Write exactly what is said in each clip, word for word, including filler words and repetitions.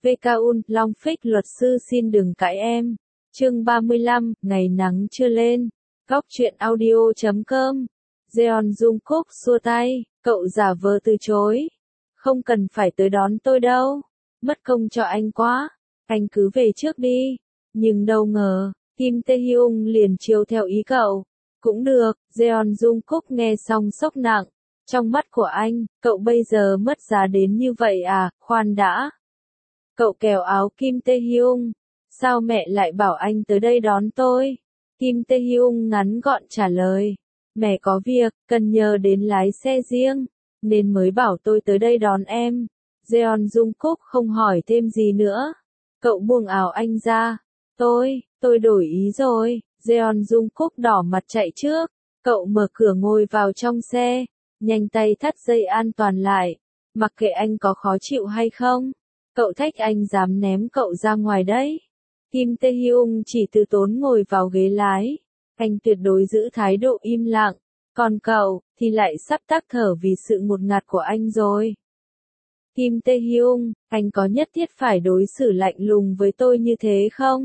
vê ca u en, Long Phích luật sư xin đừng cãi em. Chương ba mươi lăm, ngày nắng chưa lên. Góc truyện audio chấm com. Jeon Jungkook xua tay, cậu giả vờ từ chối. Không cần phải tới đón tôi đâu. Mất công cho anh quá. Anh cứ về trước đi. Nhưng đâu ngờ, Kim Tae Hyung liền chiều theo ý cậu. Cũng được, Jeon Jungkook nghe xong sốc nặng. Trong mắt của anh, cậu bây giờ mất giá đến như vậy à, khoan đã. Cậu kéo áo Kim Tae Hyung. Sao mẹ lại bảo anh tới đây đón tôi? Kim Tae Hyung ngắn gọn trả lời. Mẹ có việc, cần nhờ đến lái xe riêng, nên mới bảo tôi tới đây đón em. Jeon Jungkook không hỏi thêm gì nữa. Cậu buông áo anh ra. Tôi, tôi đổi ý rồi. Jeon Jungkook đỏ mặt chạy trước. Cậu mở cửa ngồi vào trong xe, nhanh tay thắt dây an toàn lại. Mặc kệ anh có khó chịu hay không, cậu thách anh dám ném cậu ra ngoài đấy. Kim Tae Hyung chỉ từ tốn ngồi vào ghế lái. Anh tuyệt đối giữ thái độ im lặng. Còn cậu, thì lại sắp tắc thở vì sự ngột ngạt của anh rồi. Kim Tae Hyung, anh có nhất thiết phải đối xử lạnh lùng với tôi như thế không?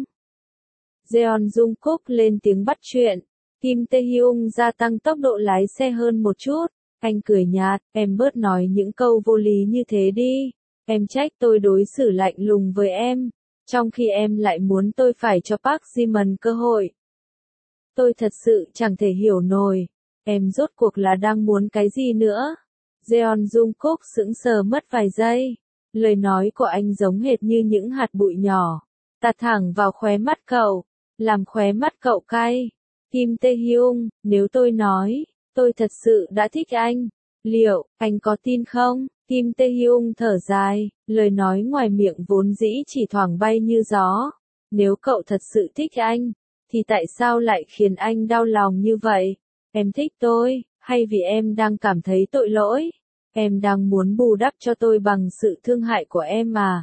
Jeon Jungkook lên tiếng bắt chuyện. Kim Tae Hyung gia tăng tốc độ lái xe hơn một chút. Anh cười nhạt, em bớt nói những câu vô lý như thế đi. Em trách tôi đối xử lạnh lùng với em, trong khi em lại muốn tôi phải cho Park Ji-min cơ hội. Tôi thật sự chẳng thể hiểu nổi, em rốt cuộc là đang muốn cái gì nữa? Jeon Jungkook sững sờ mất vài giây. Lời nói của anh giống hệt như những hạt bụi nhỏ, tạt thẳng vào khóe mắt cậu, làm khóe mắt cậu cay. Kim Tae Hyung, nếu tôi nói, tôi thật sự đã thích anh, liệu, anh có tin không? Kim Tae Hyung thở dài, lời nói ngoài miệng vốn dĩ chỉ thoảng bay như gió. Nếu cậu thật sự thích anh, thì tại sao lại khiến anh đau lòng như vậy? Em thích tôi, hay vì em đang cảm thấy tội lỗi? Em đang muốn bù đắp cho tôi bằng sự thương hại của em mà.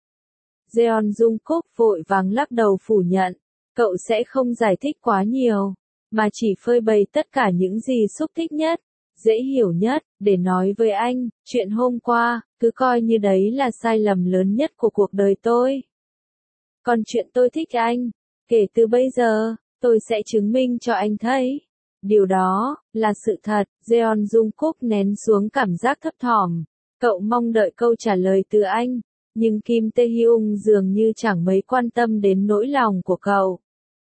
Jeon Jungkook vội vàng lắc đầu phủ nhận, cậu sẽ không giải thích quá nhiều, mà chỉ phơi bày tất cả những gì xúc tích nhất, dễ hiểu nhất, để nói với anh, chuyện hôm qua, cứ coi như đấy là sai lầm lớn nhất của cuộc đời tôi. Còn chuyện tôi thích anh, kể từ bây giờ, tôi sẽ chứng minh cho anh thấy. Điều đó, là sự thật. Jeon Jungkook nén xuống cảm giác thấp thỏm. Cậu mong đợi câu trả lời từ anh, nhưng Kim Tae Hyung dường như chẳng mấy quan tâm đến nỗi lòng của cậu.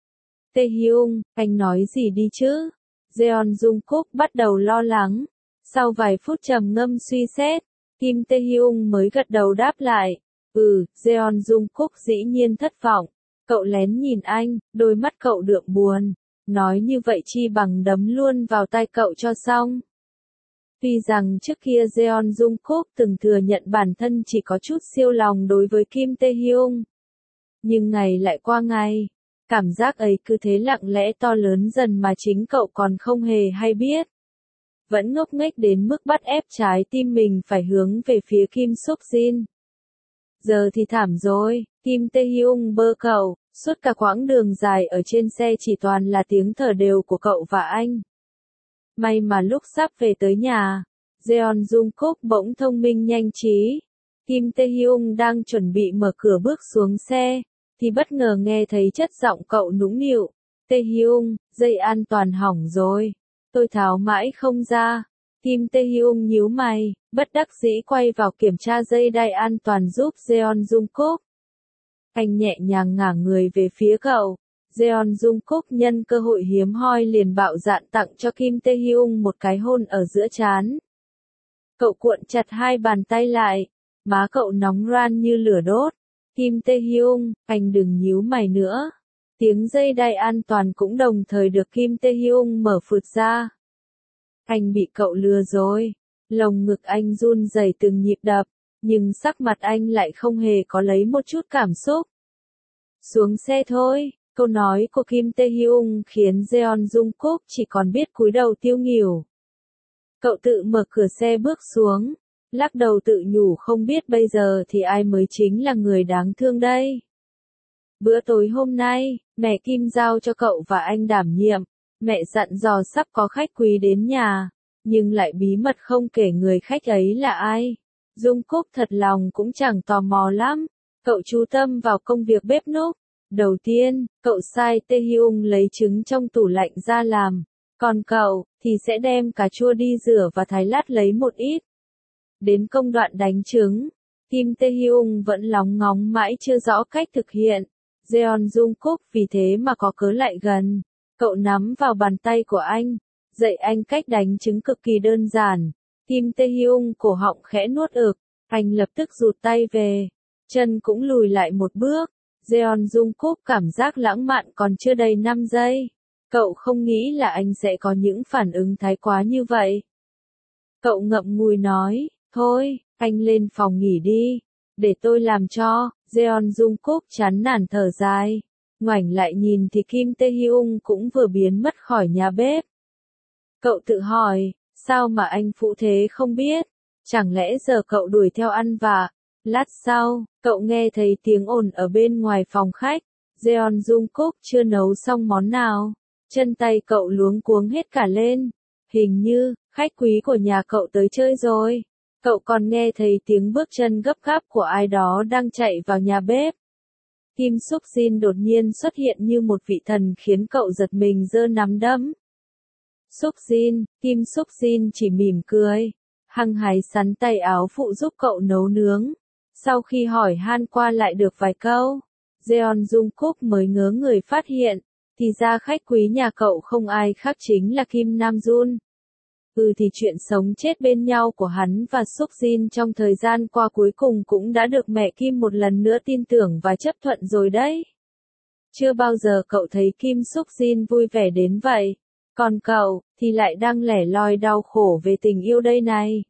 Tae Hyung, anh nói gì đi chứ? Jeon Jungkook bắt đầu lo lắng. Sau vài phút trầm ngâm suy xét, Kim Tae Hyung mới gật đầu đáp lại. Ừ, Jeon Jungkook dĩ nhiên thất vọng. Cậu lén nhìn anh, đôi mắt cậu đượm buồn. Nói như vậy chi bằng đấm luôn vào tai cậu cho xong. Tuy rằng trước kia Jeon Jungkook từng thừa nhận bản thân chỉ có chút siêu lòng đối với Kim Tae Hyung, nhưng ngày lại qua ngày, cảm giác ấy cứ thế lặng lẽ to lớn dần mà chính cậu còn không hề hay biết. Vẫn ngốc nghếch đến mức bắt ép trái tim mình phải hướng về phía Kim Suk Jin. Giờ thì thảm rồi, Kim Tae Hyung bơ cậu, suốt cả quãng đường dài ở trên xe chỉ toàn là tiếng thở đều của cậu và anh. May mà lúc sắp về tới nhà, Jeon Jungkook bỗng thông minh nhanh trí. Kim Tae Hyung đang chuẩn bị mở cửa bước xuống xe, thì bất ngờ nghe thấy chất giọng cậu nũng nịu. Tae Hyung, dây an toàn hỏng rồi. Tôi tháo mãi không ra. Kim Tae Hyung nhíu mày, bất đắc dĩ quay vào kiểm tra dây đai an toàn giúp Jeon Jungkook. Anh nhẹ nhàng ngả người về phía cậu. Jeon Jungkook nhân cơ hội hiếm hoi liền bạo dạn tặng cho Kim Tae Hyung một cái hôn ở giữa trán. Cậu cuộn chặt hai bàn tay lại, má cậu nóng ran như lửa đốt. Kim Tae Hyung, anh đừng nhíu mày nữa. Tiếng dây đai an toàn cũng đồng thời được Kim Tae Hyung mở phụt ra. Anh bị cậu lừa rồi. Lồng ngực anh run rẩy từng nhịp đập, nhưng sắc mặt anh lại không hề có lấy một chút cảm xúc. Xuống xe thôi. Câu nói của Kim Tae Hyung khiến Jeon Jungkook chỉ còn biết cúi đầu tiêu nghỉu. Cậu tự mở cửa xe bước xuống, lắc đầu tự nhủ không biết bây giờ thì ai mới chính là người đáng thương đây. Bữa tối hôm nay, mẹ Kim giao cho cậu và anh đảm nhiệm. Mẹ dặn dò sắp có khách quý đến nhà, nhưng lại bí mật không kể người khách ấy là ai. Jungkook thật lòng cũng chẳng tò mò lắm. Cậu chú tâm vào công việc bếp núc. Đầu tiên, cậu sai Taehyung lấy trứng trong tủ lạnh ra làm. Còn cậu, thì sẽ đem cà chua đi rửa và thái lát lấy một ít. Đến công đoạn đánh trứng, Kim Taehyung vẫn lóng ngóng mãi chưa rõ cách thực hiện. Jeon Jungkook vì thế mà có cớ lại gần. Cậu nắm vào bàn tay của anh, dạy anh cách đánh trứng cực kỳ đơn giản. Kim Taehyung cổ họng khẽ nuốt ực, anh lập tức rụt tay về, chân cũng lùi lại một bước. Jeon Jungkook cảm giác lãng mạn còn chưa đầy năm giây. Cậu không nghĩ là anh sẽ có những phản ứng thái quá như vậy. Cậu ngậm ngùi nói, thôi, anh lên phòng nghỉ đi, để tôi làm cho. Jeon Jungkook chán nản thở dài, ngoảnh lại nhìn thì Kim Taehyung cũng vừa biến mất khỏi nhà bếp. Cậu tự hỏi, sao mà anh phụ thế không biết? Chẳng lẽ giờ cậu đuổi theo ăn vạ? Lát sau, cậu nghe thấy tiếng ồn ở bên ngoài phòng khách. Jeon Jungkook chưa nấu xong món nào. Chân tay cậu luống cuống hết cả lên. Hình như, khách quý của nhà cậu tới chơi rồi. Cậu còn nghe thấy tiếng bước chân gấp gáp của ai đó đang chạy vào nhà bếp. Kim Suk Jin đột nhiên xuất hiện như một vị thần khiến cậu giật mình giơ nắm đấm. Suk Jin, Kim Suk Jin chỉ mỉm cười, hăng hái sắn tay áo phụ giúp cậu nấu nướng. Sau khi hỏi han qua lại được vài câu, Jeon Jungkook mới ngớ người phát hiện, thì ra khách quý nhà cậu không ai khác chính là Kim Nam Jun. Ừ thì chuyện sống chết bên nhau của hắn và Suk Jin trong thời gian qua cuối cùng cũng đã được mẹ Kim một lần nữa tin tưởng và chấp thuận rồi đấy. Chưa bao giờ cậu thấy Kim Suk Jin vui vẻ đến vậy. Còn cậu, thì lại đang lẻ loi đau khổ về tình yêu đây này.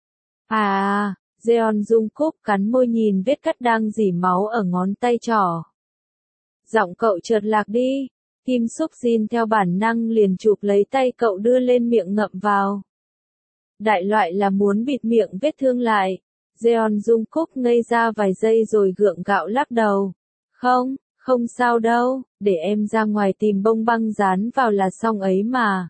À, Jeon Jungkook cắn môi nhìn vết cắt đang rỉ máu ở ngón tay trỏ. Giọng cậu chợt lạc đi. Kim Suk Jin theo bản năng liền chụp lấy tay cậu đưa lên miệng ngậm vào. Đại loại là muốn bịt miệng vết thương lại. Jeon Jungkook ngây ra vài giây rồi gượng gạo lắc đầu. Không, không sao đâu, để em ra ngoài tìm bông băng dán vào là xong ấy mà.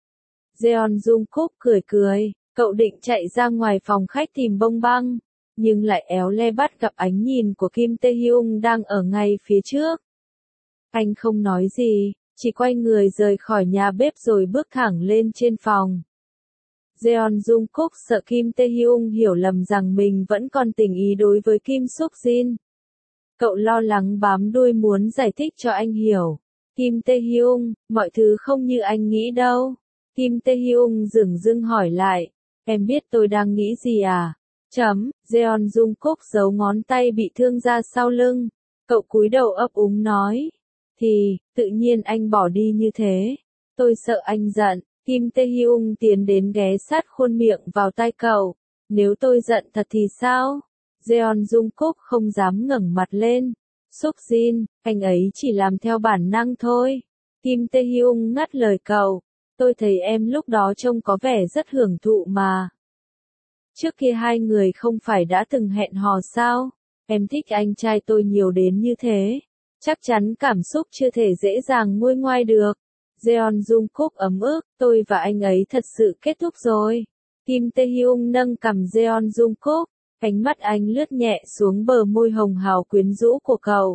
Jeon Jungkook cười cười, cậu định chạy ra ngoài phòng khách tìm bông băng, nhưng lại éo le bắt gặp ánh nhìn của Kim Taehyung đang ở ngay phía trước. Anh không nói gì, chỉ quay người rời khỏi nhà bếp rồi bước thẳng lên trên phòng. Jeon Jungkook sợ Kim Taehyung hiểu lầm rằng mình vẫn còn tình ý đối với Kim Suk Jin. Cậu lo lắng bám đuôi muốn giải thích cho anh hiểu. Kim Taehyung, mọi thứ không như anh nghĩ đâu. Kim Taehyung dửng dưng hỏi lại, em biết tôi đang nghĩ gì à? Chấm, Jeon Jungkook giấu ngón tay bị thương ra sau lưng. Cậu cúi đầu ấp úng nói. Thì, tự nhiên anh bỏ đi như thế. Tôi sợ anh giận. Kim Taehyung tiến đến ghé sát khuôn miệng vào tai cậu. Nếu tôi giận thật thì sao? Jeon Jungkook không dám ngẩng mặt lên. Suk Jin, anh ấy chỉ làm theo bản năng thôi. Kim Taehyung ngắt lời cậu. Tôi thấy em lúc đó trông có vẻ rất hưởng thụ mà. Trước kia hai người không phải đã từng hẹn hò sao? Em thích anh trai tôi nhiều đến như thế. Chắc chắn cảm xúc chưa thể dễ dàng nguôi ngoai được. Jeon Jungkook ấm ức, tôi và anh ấy thật sự kết thúc rồi. Kim Taehyung nâng cằm Jeon Jungkook, ánh mắt anh lướt nhẹ xuống bờ môi hồng hào quyến rũ của cậu.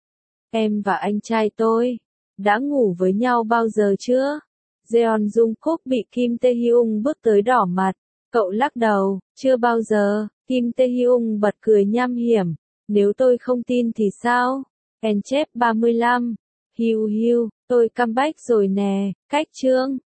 Em và anh trai tôi, đã ngủ với nhau bao giờ chưa? Jeon Jungkook bị Kim Taehyung bước tới đỏ mặt, cậu lắc đầu, chưa bao giờ. Kim Taehyung bật cười nham hiểm, nếu tôi không tin thì sao? En chép ba mươi lăm, hiu hiu, tôi comeback rồi nè, cách chương.